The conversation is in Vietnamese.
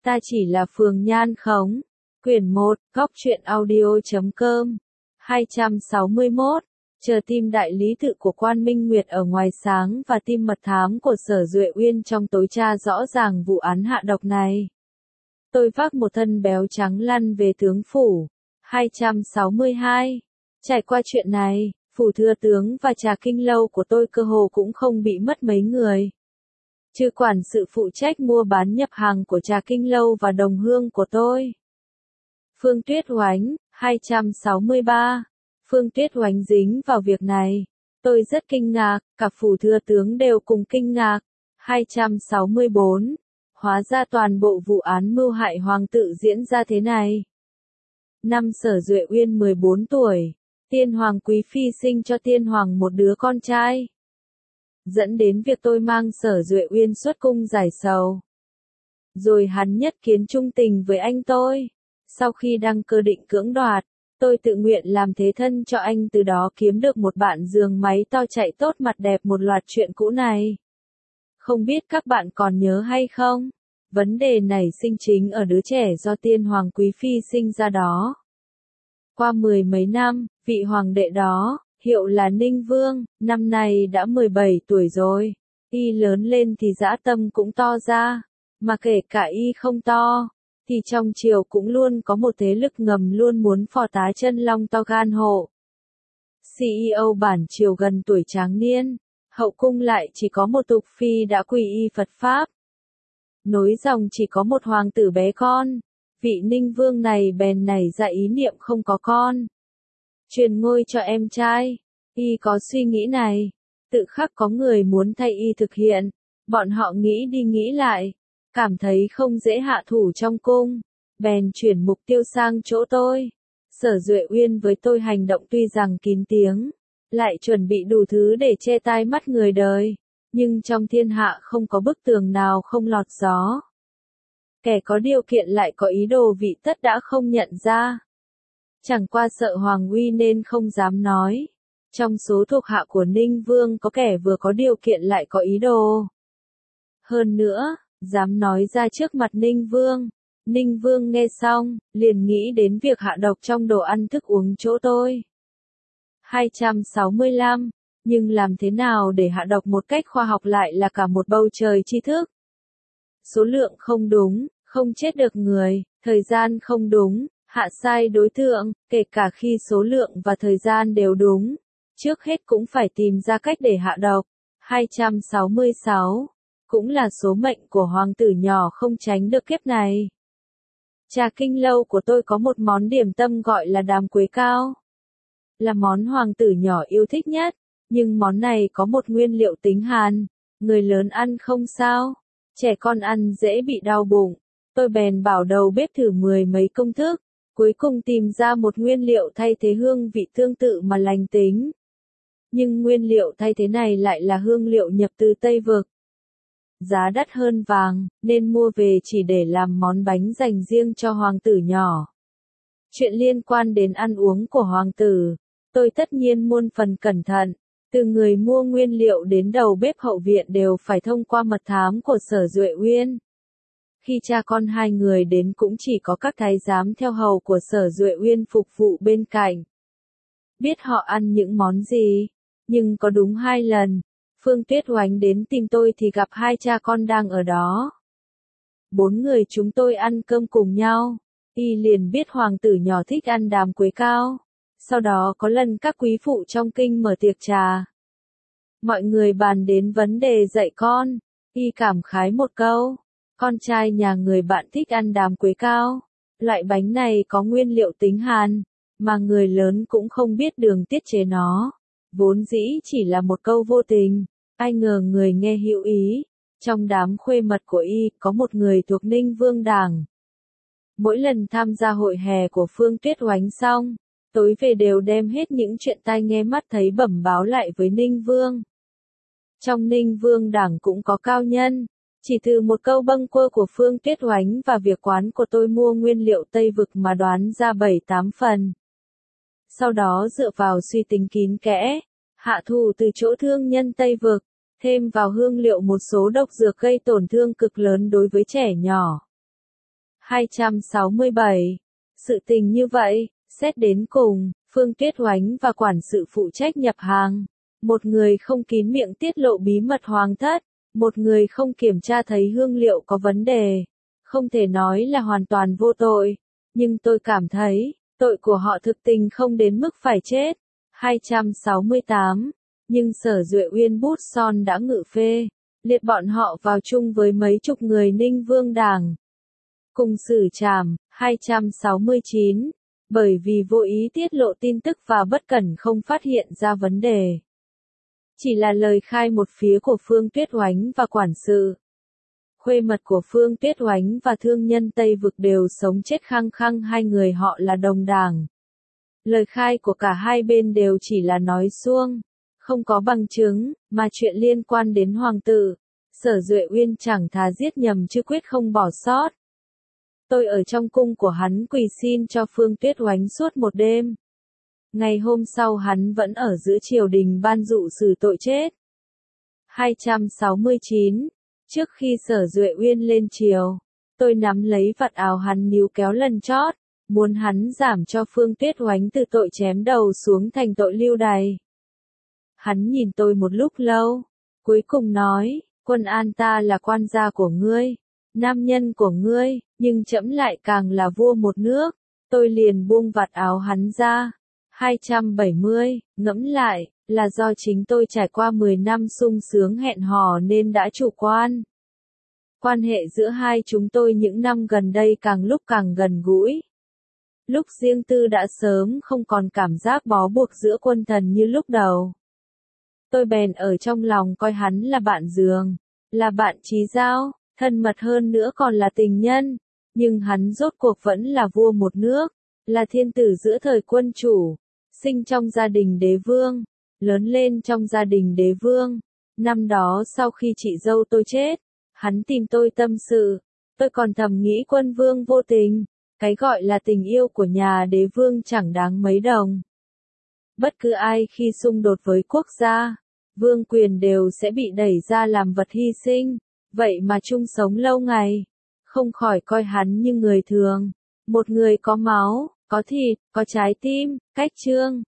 Ta chỉ là Phường Nhan Khống. Quyển 1, góc truyện audio.com. 261. Chờ tim đại lý tự của Quan Minh Nguyệt ở ngoài sáng và tim mật thám của Sở Duệ Uyên trong tối tra rõ ràng vụ án hạ độc này. Tôi vác một thân béo trắng lăn về tướng phủ. 262. Trải qua chuyện này, phủ thừa tướng và trà kinh lâu của tôi cơ hồ cũng không bị mất mấy người. Trừ quản sự phụ trách mua bán nhập hàng của trà kinh lâu và đồng hương của tôi. Phương Tuyết Oánh, 263. Phương Tuyết Oánh dính vào việc này. Tôi rất kinh ngạc, cả phủ thừa tướng đều cùng kinh ngạc. 264. Hóa ra toàn bộ vụ án mưu hại hoàng tự diễn ra thế này. Năm Sở Duệ Uyên 14 tuổi, Tiên Hoàng Quý Phi sinh cho Tiên Hoàng một đứa con trai. Dẫn đến việc tôi mang Sở Duệ Uyên xuất cung giải sầu. Rồi hắn nhất kiến trung tình với anh tôi. Sau khi đăng cơ định cưỡng đoạt, tôi tự nguyện làm thế thân cho anh, từ đó kiếm được một bạn giường máy to chạy tốt mặt đẹp, một loạt chuyện cũ này. Không biết các bạn còn nhớ hay không? Vấn đề nảy sinh chính ở đứa trẻ do Tiên Hoàng Quý Phi sinh ra đó. Qua 10 mấy năm, vị hoàng đệ đó, hiệu là Ninh Vương, năm nay đã 17 tuổi rồi. Y lớn lên thì dã tâm cũng to ra, mà kể cả y không to, thì trong triều cũng luôn có một thế lực ngầm luôn muốn phò tá chân long to gan hộ. CEO bản triều gần tuổi tráng niên, hậu cung lại chỉ có một tục phi đã quy y Phật Pháp. Nối dòng chỉ có một hoàng tử bé con, vị Ninh Vương này bèn nảy ra ý niệm không có con, truyền ngôi cho em trai. Y có suy nghĩ này, tự khắc có người muốn thay y thực hiện, bọn họ nghĩ đi nghĩ lại, cảm thấy không dễ hạ thủ trong cung, bèn chuyển mục tiêu sang chỗ tôi. Sở Duệ Uyên với tôi hành động tuy rằng kín tiếng, lại chuẩn bị đủ thứ để che tai mắt người đời, nhưng trong thiên hạ không có bức tường nào không lọt gió. Kẻ có điều kiện lại có ý đồ vị tất đã không nhận ra. Chẳng qua sợ hoàng uy nên không dám nói. Trong số thuộc hạ của Ninh Vương có kẻ vừa có điều kiện lại có ý đồ. Hơn nữa, dám nói ra trước mặt Ninh Vương. Ninh Vương nghe xong, liền nghĩ đến việc hạ độc trong đồ ăn thức uống chỗ tôi. 265. Nhưng làm thế nào để hạ độc một cách khoa học lại là cả một bầu trời tri thức. Số lượng không đúng, không chết được người, thời gian không đúng, hạ sai đối tượng, kể cả khi số lượng và thời gian đều đúng. Trước hết cũng phải tìm ra cách để hạ độc. 266. Cũng là số mệnh của hoàng tử nhỏ không tránh được kiếp này. Trà kinh lâu của tôi có một món điểm tâm gọi là đàm quế cao. Là món hoàng tử nhỏ yêu thích nhất, nhưng món này có một nguyên liệu tính hàn. Người lớn ăn không sao, trẻ con ăn dễ bị đau bụng. Tôi bèn bảo đầu bếp thử 10 mấy công thức, cuối cùng tìm ra một nguyên liệu thay thế hương vị tương tự mà lành tính. Nhưng nguyên liệu thay thế này lại là hương liệu nhập từ Tây Vực. Giá đắt hơn vàng, nên mua về chỉ để làm món bánh dành riêng cho hoàng tử nhỏ. Chuyện liên quan đến ăn uống của hoàng tử, tôi tất nhiên muôn phần cẩn thận. Từ người mua nguyên liệu đến đầu bếp hậu viện đều phải thông qua mật thám của Sở Duệ Uyên. Khi cha con hai người đến cũng chỉ có các thái giám theo hầu của Sở Duệ Uyên phục vụ bên cạnh. Biết họ ăn những món gì, nhưng có đúng 2 lần, Phương Tuyết Oánh đến tìm tôi thì gặp hai cha con đang ở đó. 4 người chúng tôi ăn cơm cùng nhau, y liền biết hoàng tử nhỏ thích ăn đàm quế cao. Sau đó có lần các quý phụ trong kinh mở tiệc trà. Mọi người bàn đến vấn đề dạy con, y cảm khái một câu. Con trai nhà người bạn thích ăn đàm quế cao. Loại bánh này có nguyên liệu tính hàn, mà người lớn cũng không biết đường tiết chế nó. Vốn dĩ chỉ là một câu vô tình, ai ngờ người nghe hữu ý. Trong đám khuê mật của y có một người thuộc Ninh Vương đảng. Mỗi lần tham gia hội hè của Phương Tuyết Oánh xong, tối về đều đem hết những chuyện tai nghe mắt thấy bẩm báo lại với Ninh Vương. Trong Ninh Vương đảng cũng có cao nhân. Chỉ từ một câu bâng quơ của Phương Tuyết Oánh và việc quán của tôi mua nguyên liệu Tây Vực mà đoán ra 7-8 phần. Sau đó dựa vào suy tính kín kẽ, hạ thủ từ chỗ thương nhân Tây Vực, thêm vào hương liệu một số độc dược gây tổn thương cực lớn đối với trẻ nhỏ. 267. Sự tình như vậy, xét đến cùng, Phương Tuyết Oánh và quản sự phụ trách nhập hàng. Một người không kín miệng tiết lộ bí mật hoàng thất, một người không kiểm tra thấy hương liệu có vấn đề. Không thể nói là hoàn toàn vô tội, nhưng tôi cảm thấy, tội của họ thực tình không đến mức phải chết. 268. Nhưng Sở Duệ Uyên bút son đã ngự phê, liệt bọn họ vào chung với mấy chục người Ninh Vương Đảng. Cùng xử trảm. 269. Bởi vì vô ý tiết lộ tin tức và bất cẩn không phát hiện ra vấn đề. Chỉ là lời khai một phía của Phương Tuyết Oánh và quản sự. Khuê mật của Phương Tuyết Oánh và thương nhân Tây Vực đều sống chết khăng khăng hai người họ là đồng đảng. Lời khai của cả hai bên đều chỉ là nói suông, không có bằng chứng, mà chuyện liên quan đến hoàng tử, Sở Duệ Uyên chẳng thà giết nhầm chứ quyết không bỏ sót. Tôi ở trong cung của hắn quỳ xin cho Phương Tuyết Oánh suốt một đêm. Ngày hôm sau hắn vẫn ở giữa triều đình ban dụ xử tội chết. 269. Trước khi Sở Duệ Uyên lên triều, tôi nắm lấy vạt áo hắn níu kéo lần chót, muốn hắn giảm cho Phương Tuyết Oánh từ tội chém đầu xuống thành tội lưu đày. Hắn nhìn tôi một lúc lâu, cuối cùng nói, Quân An ta là quan gia của ngươi, nam nhân của ngươi, nhưng trẫm lại càng là vua một nước. Tôi liền buông vạt áo hắn ra. 270, ngẫm lại, là do chính tôi trải qua 10 năm sung sướng hẹn hò nên đã chủ quan. Quan hệ giữa hai chúng tôi những năm gần đây càng lúc càng gần gũi. Lúc riêng tư đã sớm không còn cảm giác bó buộc giữa quân thần như lúc đầu. Tôi bèn ở trong lòng coi hắn là bạn giường, là bạn chí giao, thân mật hơn nữa còn là tình nhân. Nhưng hắn rốt cuộc vẫn là vua một nước, là thiên tử giữa thời quân chủ, sinh trong gia đình đế vương, lớn lên trong gia đình đế vương. Năm đó sau khi chị dâu tôi chết, hắn tìm tôi tâm sự, tôi còn thầm nghĩ quân vương vô tình, cái gọi là tình yêu của nhà đế vương chẳng đáng mấy đồng. Bất cứ ai khi xung đột với quốc gia, vương quyền đều sẽ bị đẩy ra làm vật hy sinh, vậy mà chung sống lâu ngày, không khỏi coi hắn như người thường, một người có máu, có thịt, có trái tim, cách trương.